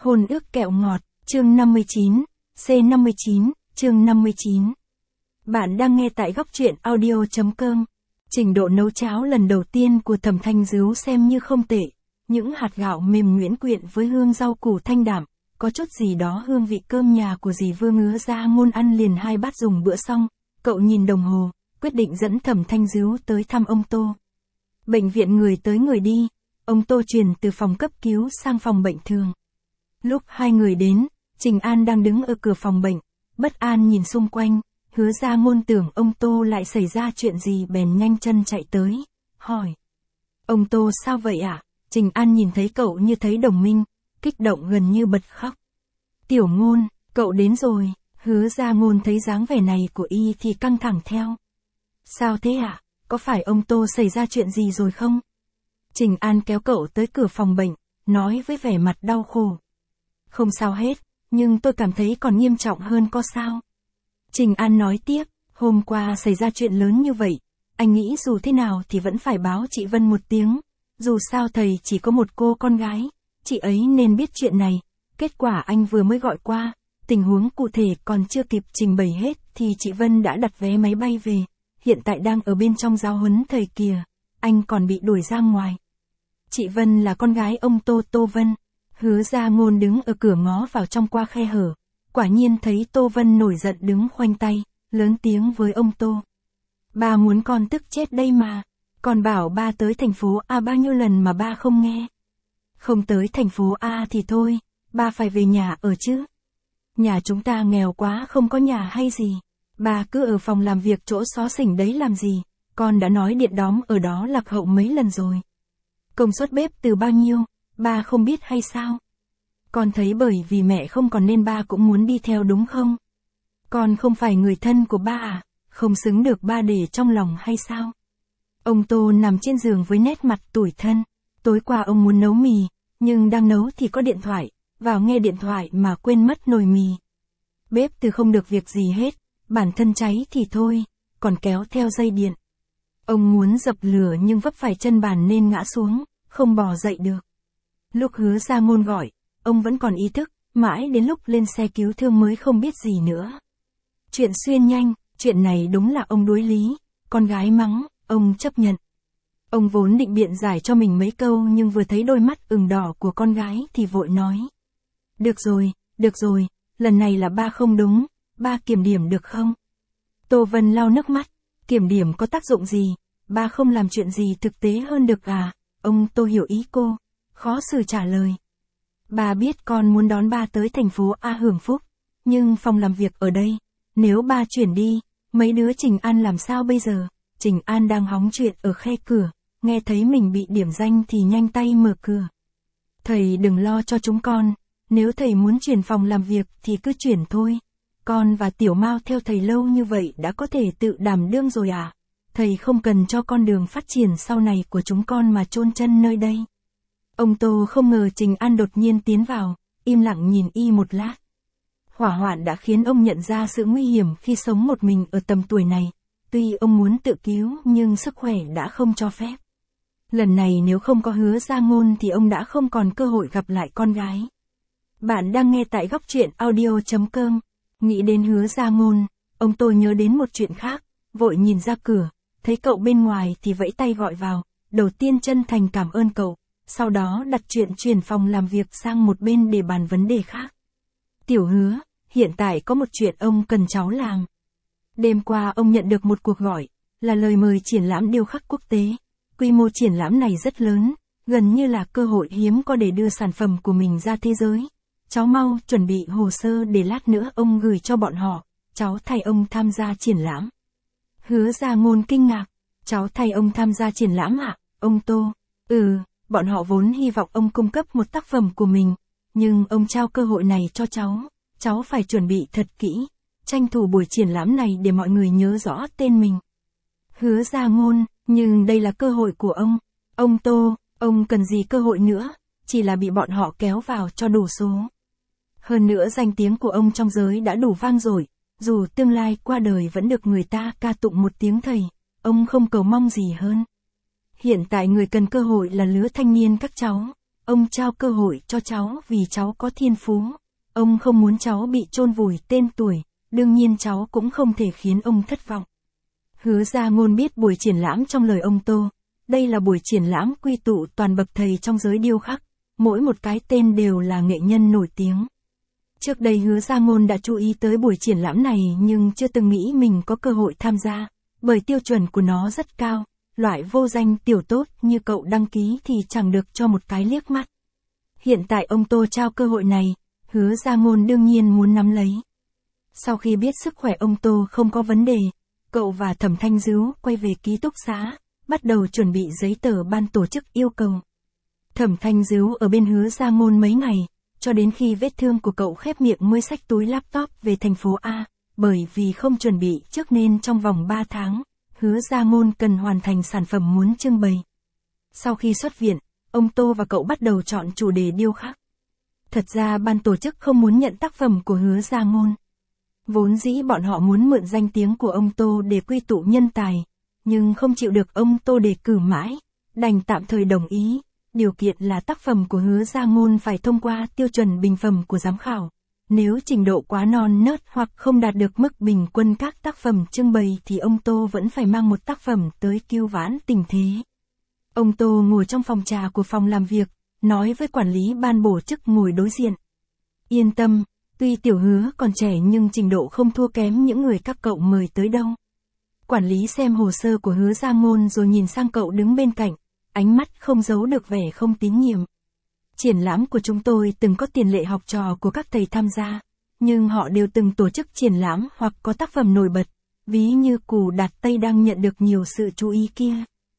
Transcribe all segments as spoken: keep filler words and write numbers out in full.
Hôn ước kẹo ngọt, chương năm mươi chín, C năm mươi chín, chương năm mươi chín. Bạn đang nghe tại góc truyện audio.com. Trình độ nấu cháo lần đầu tiên của Thẩm Thanh Dứu xem như không tệ. Những hạt gạo mềm nhuyễn quyện với hương rau củ thanh đạm, có chút gì đó hương vị cơm nhà của dì Vương ngứa ra ngôn ăn liền hai bát dùng bữa xong. Cậu nhìn đồng hồ, quyết định dẫn Thẩm Thanh Dứu tới thăm ông Tô. Bệnh viện người tới người đi, ông Tô chuyển từ phòng cấp cứu sang phòng bệnh thường. Lúc hai người đến, Trình An đang đứng ở cửa phòng bệnh, bất an nhìn xung quanh, Hứa ra ngôn tưởng ông Tô lại xảy ra chuyện gì bèn nhanh chân chạy tới, hỏi. Ông Tô sao vậy ạ? À? Trình An nhìn thấy cậu như thấy đồng minh, kích động gần như bật khóc. Tiểu Ngôn, cậu đến rồi. Hứa ra ngôn thấy dáng vẻ này của y thì căng thẳng theo. Sao thế ạ? À? Có phải ông Tô xảy ra chuyện gì rồi không? Trình An kéo cậu tới cửa phòng bệnh, nói với vẻ mặt đau khổ. Không sao hết, nhưng tôi cảm thấy còn nghiêm trọng hơn có sao. Trình An nói tiếp, hôm qua xảy ra chuyện lớn như vậy, anh nghĩ dù thế nào thì vẫn phải báo chị Vân một tiếng. Dù sao thầy chỉ có một cô con gái, chị ấy nên biết chuyện này. Kết quả anh vừa mới gọi qua, tình huống cụ thể còn chưa kịp trình bày hết thì chị Vân đã đặt vé máy bay về, hiện tại đang ở bên trong giáo huấn thầy kìa, anh còn bị đuổi ra ngoài. Chị Vân là con gái ông Tô Tô Vân. Hứa ra ngôn đứng ở cửa ngó vào trong qua khe hở, quả nhiên thấy Tô Vân nổi giận đứng khoanh tay, lớn tiếng với ông Tô. Ba muốn con tức chết đây mà, còn bảo ba tới thành phố A bao nhiêu lần mà ba không nghe. Không tới thành phố A thì thôi, ba phải về nhà ở chứ. Nhà chúng ta nghèo quá không có nhà hay gì, ba cứ ở phòng làm việc chỗ xó xỉnh đấy làm gì, con đã nói điện đóm ở đó lạc hậu mấy lần rồi. Công suất bếp từ bao nhiêu, ba không biết hay sao? Con thấy bởi vì mẹ không còn nên ba cũng muốn đi theo đúng không? Con không phải người thân của ba à, không xứng được ba để trong lòng hay sao? Ông Tô nằm trên giường với nét mặt tủi thân, tối qua ông muốn nấu mì, nhưng đang nấu thì có điện thoại, vào nghe điện thoại mà quên mất nồi mì. Bếp từ không được việc gì hết, bản thân cháy thì thôi, còn kéo theo dây điện. Ông muốn dập lửa nhưng vấp phải chân bàn nên ngã xuống, không bò dậy được. Lúc Hứa ra ngôn gọi, ông vẫn còn ý thức, mãi đến lúc lên xe cứu thương mới không biết gì nữa. Chuyện xuyên nhanh, chuyện này đúng là ông đuối lý, con gái mắng, ông chấp nhận. Ông vốn định biện giải cho mình mấy câu nhưng vừa thấy đôi mắt ửng đỏ của con gái thì vội nói. Được rồi, được rồi, lần này là ba không đúng, ba kiểm điểm được không? Tô Vân lau nước mắt, kiểm điểm có tác dụng gì, ba không làm chuyện gì thực tế hơn được à? Ông Tô hiểu ý cô, khó xử trả lời. Ba biết con muốn đón ba tới thành phố A hưởng phúc, nhưng phòng làm việc ở đây, nếu ba chuyển đi, mấy đứa Trình An làm sao bây giờ? Trình An đang hóng chuyện ở khe cửa, nghe thấy mình bị điểm danh thì nhanh tay mở cửa. Thầy đừng lo cho chúng con, nếu thầy muốn chuyển phòng làm việc thì cứ chuyển thôi. Con và Tiểu Mao theo thầy lâu như vậy đã có thể tự đảm đương rồi à? Thầy không cần cho con đường phát triển sau này của chúng con mà chôn chân nơi đây. Ông Tô không ngờ Trình An đột nhiên tiến vào, im lặng nhìn y một lát. Hỏa hoạn đã khiến ông nhận ra sự nguy hiểm khi sống một mình ở tầm tuổi này. Tuy ông muốn tự cứu nhưng sức khỏe đã không cho phép. Lần này nếu không có Hứa ra ngôn thì ông đã không còn cơ hội gặp lại con gái. Bạn đang nghe tại góc truyện audio.com. Nghĩ đến Hứa ra ngôn, ông Tô nhớ đến một chuyện khác, vội nhìn ra cửa, thấy cậu bên ngoài thì vẫy tay gọi vào, đầu tiên chân thành cảm ơn cậu, sau đó đặt chuyện chuyển phòng làm việc sang một bên để bàn vấn đề khác. Tiểu Hứa, hiện tại có một chuyện ông cần cháu làm. Đêm qua ông nhận được một cuộc gọi, là lời mời triển lãm điêu khắc quốc tế. Quy mô triển lãm này rất lớn, gần như là cơ hội hiếm có để đưa sản phẩm của mình ra thế giới. Cháu mau chuẩn bị hồ sơ để lát nữa ông gửi cho bọn họ, cháu thay ông tham gia triển lãm. Hứa ra ngôn kinh ngạc, cháu thay ông tham gia triển lãm ạ? À? Ông Tô, ừ, bọn họ vốn hy vọng ông cung cấp một tác phẩm của mình, nhưng ông trao cơ hội này cho cháu, cháu phải chuẩn bị thật kỹ, tranh thủ buổi triển lãm này để mọi người nhớ rõ tên mình. Hứa ra ngôn, nhưng đây là cơ hội của ông, ông Tô, ông cần gì cơ hội nữa, chỉ là bị bọn họ kéo vào cho đủ số. Hơn nữa danh tiếng của ông trong giới đã đủ vang dội, dù tương lai qua đời vẫn được người ta ca tụng một tiếng thầy, ông không cầu mong gì hơn. Hiện tại người cần cơ hội là lứa thanh niên các cháu, ông trao cơ hội cho cháu vì cháu có thiên phú. Ông không muốn cháu bị chôn vùi tên tuổi, đương nhiên cháu cũng không thể khiến ông thất vọng. Hứa Gia Ngôn biết buổi triển lãm trong lời ông Tô. Đây là buổi triển lãm quy tụ toàn bậc thầy trong giới điêu khắc, mỗi một cái tên đều là nghệ nhân nổi tiếng. Trước đây Hứa Gia Ngôn đã chú ý tới buổi triển lãm này nhưng chưa từng nghĩ mình có cơ hội tham gia, bởi tiêu chuẩn của nó rất cao, loại vô danh tiểu tốt như cậu đăng ký thì chẳng được cho một cái liếc mắt. Hiện tại ông Tô trao cơ hội này, Hứa Gia Ngôn đương nhiên muốn nắm lấy. Sau khi biết sức khỏe ông Tô không có vấn đề, cậu và Thẩm Thanh Dứu quay về ký túc xá, bắt đầu chuẩn bị giấy tờ ban tổ chức yêu cầu. Thẩm Thanh Dứu ở bên Hứa Gia Ngôn mấy ngày, cho đến khi vết thương của cậu khép miệng mới xách túi laptop về thành phố A, bởi vì không chuẩn bị trước nên trong vòng ba tháng, Hứa Gia Ngôn cần hoàn thành sản phẩm muốn trưng bày. Sau khi xuất viện, ông Tô và cậu bắt đầu chọn chủ đề điêu khắc. Thật ra ban tổ chức không muốn nhận tác phẩm của Hứa Gia Ngôn. Vốn dĩ bọn họ muốn mượn danh tiếng của ông Tô để quy tụ nhân tài, nhưng không chịu được ông Tô đề cử mãi, đành tạm thời đồng ý, điều kiện là tác phẩm của Hứa Gia Ngôn phải thông qua tiêu chuẩn bình phẩm của giám khảo. Nếu trình độ quá non nớt hoặc không đạt được mức bình quân các tác phẩm trưng bày thì ông Tô vẫn phải mang một tác phẩm tới cứu vãn tình thế. Ông Tô ngồi trong phòng trà của phòng làm việc, nói với quản lý ban bổ chức ngồi đối diện. Yên tâm, tuy Tiểu Hứa còn trẻ nhưng trình độ không thua kém những người các cậu mời tới đâu. Quản lý xem hồ sơ của Hứa Gia Ngôn rồi nhìn sang cậu đứng bên cạnh, ánh mắt không giấu được vẻ không tín nhiệm. Triển lãm của chúng tôi từng có tiền lệ học trò của các thầy tham gia, nhưng họ đều từng tổ chức triển lãm hoặc có tác phẩm nổi bật, ví như Cù Đạt Tây đang nhận được nhiều sự chú ý kia.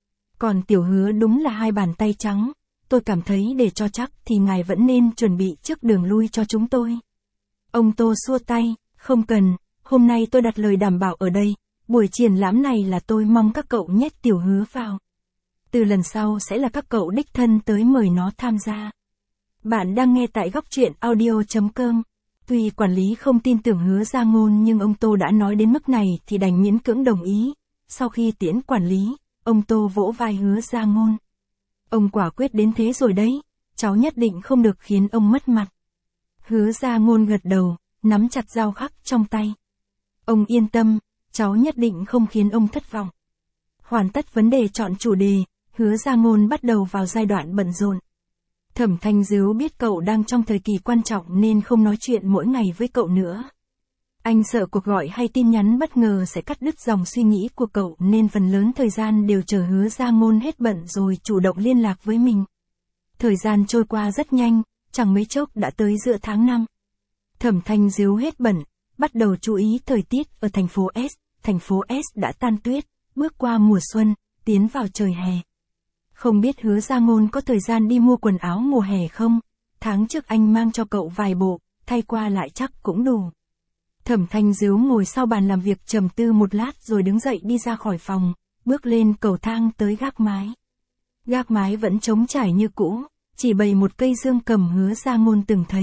Còn Tiểu Hứa đúng là hai bàn tay trắng, tôi cảm thấy để cho chắc thì ngài vẫn nên chuẩn bị trước đường lui cho chúng tôi. Ông Tô xua tay, không cần, hôm nay tôi đặt lời đảm bảo ở đây, buổi triển lãm này là tôi mong các cậu nhét Tiểu Hứa vào. Từ lần sau sẽ là các cậu đích thân tới mời nó tham gia. Bạn đang nghe tại góc truyện audio chấm com. Tuy quản lý không tin tưởng Hứa Gia Ngôn nhưng ông Tô đã nói đến mức này thì đành miễn cưỡng đồng ý. Sau khi tiễn quản lý, ông Tô vỗ vai Hứa Gia Ngôn. Ông quả quyết đến thế rồi đấy, cháu nhất định không được khiến ông mất mặt. Hứa Gia Ngôn gật đầu, nắm chặt dao khắc trong tay. Ông yên tâm, cháu nhất định không khiến ông thất vọng. Hoàn tất vấn đề chọn chủ đề, Hứa Gia Ngôn bắt đầu vào giai đoạn bận rộn. Thẩm Thanh Dứu biết cậu đang trong thời kỳ quan trọng nên không nói chuyện mỗi ngày với cậu nữa. Anh sợ cuộc gọi hay tin nhắn bất ngờ sẽ cắt đứt dòng suy nghĩ của cậu nên phần lớn thời gian đều chờ Hứa Gia Ngôn hết bận rồi chủ động liên lạc với mình. Thời gian trôi qua rất nhanh, chẳng mấy chốc đã tới giữa tháng năm. Thẩm Thanh Dứu hết bận, bắt đầu chú ý thời tiết ở thành phố S. Thành phố S đã tan tuyết, bước qua mùa xuân, tiến vào trời hè. Không biết Hứa Gia Ngôn có thời gian đi mua quần áo mùa hè không? Tháng trước anh mang cho cậu vài bộ, thay qua lại chắc cũng đủ. Thẩm Thanh Dứu ngồi sau bàn làm việc trầm tư một lát rồi đứng dậy đi ra khỏi phòng, bước lên cầu thang tới gác mái. Gác mái vẫn trống trải như cũ, chỉ bày một cây dương cầm Hứa Gia Ngôn từng thấy.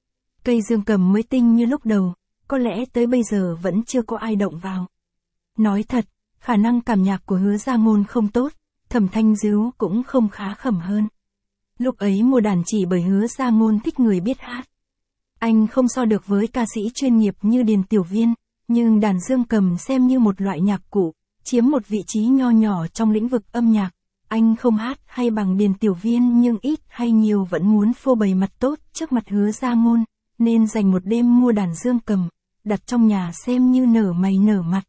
Cây dương cầm mới tinh như lúc đầu, có lẽ tới bây giờ vẫn chưa có ai động vào. Nói thật, khả năng cảm nhạc của Hứa Gia Ngôn không tốt, Thẩm Thanh Dứu cũng không khá khẩm hơn. Lúc ấy mua đàn chỉ bởi Hứa Gia Ngôn thích người biết hát. Anh không so được với ca sĩ chuyên nghiệp như Điền Tiểu Viên, nhưng đàn dương cầm xem như một loại nhạc cụ, chiếm một vị trí nho nhỏ trong lĩnh vực âm nhạc. Anh không hát hay bằng Điền Tiểu Viên nhưng ít hay nhiều vẫn muốn phô bày mặt tốt trước mặt Hứa Gia Ngôn, nên dành một đêm mua đàn dương cầm, đặt trong nhà xem như nở mày nở mặt.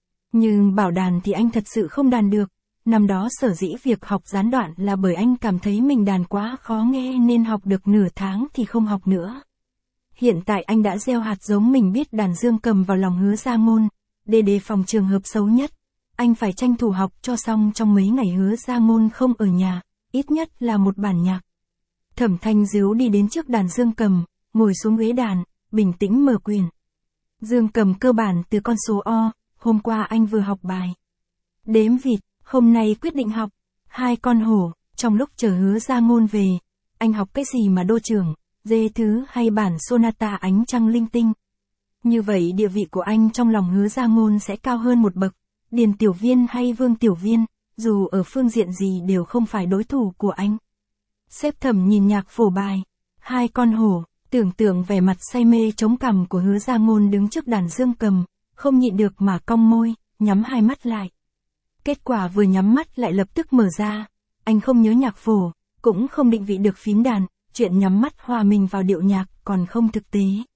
Nhưng bảo đàn thì anh thật sự không đàn được. Năm đó sở dĩ việc học gián đoạn là bởi anh cảm thấy mình đàn quá khó nghe nên học được nửa tháng thì không học nữa. Hiện tại anh đã gieo hạt giống mình biết đàn dương cầm vào lòng Hứa Gia Ngôn, để đề phòng trường hợp xấu nhất. Anh phải tranh thủ học cho xong trong mấy ngày Hứa Gia Ngôn không ở nhà, ít nhất là một bản nhạc. Thẩm Thanh Dứu đi đến trước đàn dương cầm, ngồi xuống ghế đàn, bình tĩnh mở quyển. Dương cầm cơ bản từ con số O, hôm qua anh vừa học bài. Đếm vịt, hôm nay quyết định học. Hai con hổ, trong lúc chờ Hứa Gia Ngôn về, anh học cái gì mà đô trưởng, dê thứ hay bản sonata ánh trăng linh tinh. Như vậy địa vị của anh trong lòng Hứa Gia Ngôn sẽ cao hơn một bậc. Điền Tiểu Viên hay Vương Tiểu Viên, dù ở phương diện gì đều không phải đối thủ của anh. Xếp Thẩm nhìn nhạc phổ bài. Hai con hổ, tưởng tượng vẻ mặt say mê chống cằm của Hứa Gia Ngôn đứng trước đàn dương cầm, không nhịn được mà cong môi, nhắm hai mắt lại. Kết quả vừa nhắm mắt lại lập tức mở ra. Anh không nhớ nhạc phổ, cũng không định vị được phím đàn, chuyện nhắm mắt hòa mình vào điệu nhạc còn không thực tế.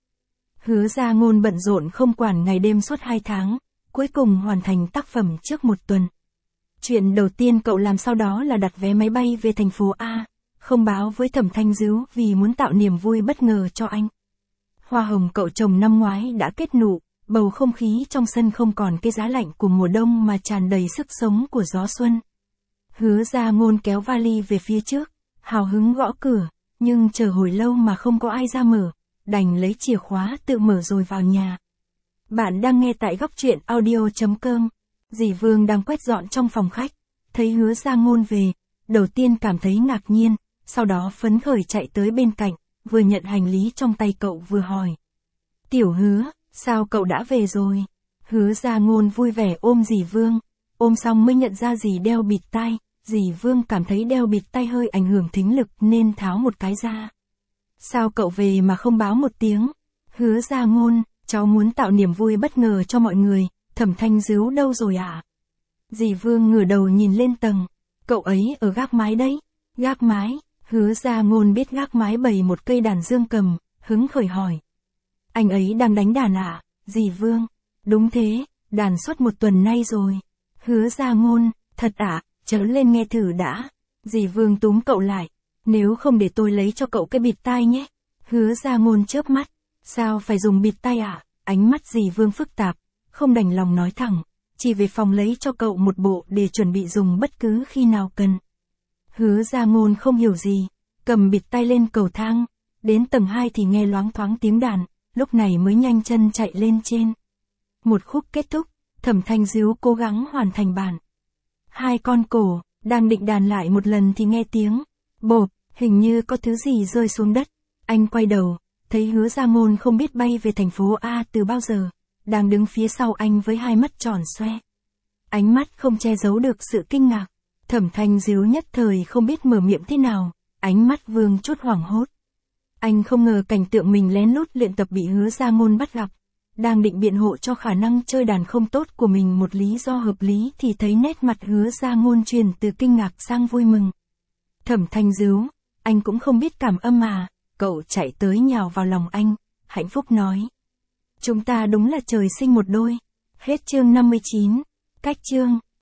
Hứa Gia Ngôn bận rộn không quản ngày đêm suốt hai tháng, cuối cùng hoàn thành tác phẩm trước một tuần. Chuyện đầu tiên cậu làm sau đó là đặt vé máy bay về thành phố A, không báo với Thẩm Thanh Dứu vì muốn tạo niềm vui bất ngờ cho anh. Hoa hồng cậu trồng năm ngoái đã kết nụ, bầu không khí trong sân không còn cái giá lạnh của mùa đông mà tràn đầy sức sống của gió xuân. Hứa Gia Ngôn kéo vali về phía trước, hào hứng gõ cửa, nhưng chờ hồi lâu mà không có ai ra mở, đành lấy chìa khóa tự mở rồi vào nhà. Bạn đang nghe tại góc truyện audio chấm com. Dì Vương đang quét dọn trong phòng khách, thấy Hứa Gia Ngôn về, đầu tiên cảm thấy ngạc nhiên, sau đó phấn khởi chạy tới bên cạnh, vừa nhận hành lý trong tay cậu vừa hỏi. Tiểu Hứa, sao cậu đã về rồi? Hứa Gia Ngôn vui vẻ ôm dì Vương, ôm xong mới nhận ra dì đeo bịt tai, dì Vương cảm thấy đeo bịt tai hơi ảnh hưởng thính lực nên tháo một cái ra. Sao cậu về mà không báo một tiếng? Hứa Gia Ngôn, cháu muốn tạo niềm vui bất ngờ cho mọi người, Thẩm Thanh Dứu đâu rồi ạ? À? Dì Vương ngửa đầu nhìn lên tầng, cậu ấy ở gác mái đấy. Gác mái? Hứa Gia Ngôn biết gác mái bày một cây đàn dương cầm, hứng khởi hỏi. Anh ấy đang đánh đàn ạ? À? Dì Vương, đúng thế, đàn suốt một tuần nay rồi. Hứa Gia Ngôn, thật ạ, à? Chớ lên nghe thử đã. Dì Vương túm cậu lại, nếu không để tôi lấy cho cậu cái bịt tai nhé. Hứa Gia Ngôn chớp mắt, sao phải dùng bịt tai ạ? À? Ánh mắt dì Vương phức tạp, không đành lòng nói thẳng, chỉ về phòng lấy cho cậu một bộ để chuẩn bị dùng bất cứ khi nào cần. Hứa Gia Ngôn không hiểu gì, cầm bịt tai lên cầu thang, đến tầng hai thì nghe loáng thoáng tiếng đàn, lúc này mới nhanh chân chạy lên trên. Một khúc kết thúc, Thẩm Thanh Dứu cố gắng hoàn thành bản. Hai con cổ, đang định đàn lại một lần thì nghe tiếng bộp, hình như có thứ gì rơi xuống đất. Anh quay đầu, thấy Hứa Gia Ngôn không biết bay về thành phố A từ bao giờ, đang đứng phía sau anh với hai mắt tròn xoe. Ánh mắt không che giấu được sự kinh ngạc. Thẩm Thanh Dứu nhất thời không biết mở miệng thế nào, ánh mắt Vương chút hoảng hốt. Anh không ngờ cảnh tượng mình lén lút luyện tập bị Hứa Gia Ngôn bắt gặp. Đang định biện hộ cho khả năng chơi đàn không tốt của mình một lý do hợp lý thì thấy nét mặt Hứa Gia Ngôn chuyển từ kinh ngạc sang vui mừng. Thẩm Thanh Dứu, anh cũng không biết cảm âm à? Cậu chạy tới nhào vào lòng anh, hạnh phúc nói. Chúng ta đúng là trời sinh một đôi. Hết chương năm mươi chín. Cách chương.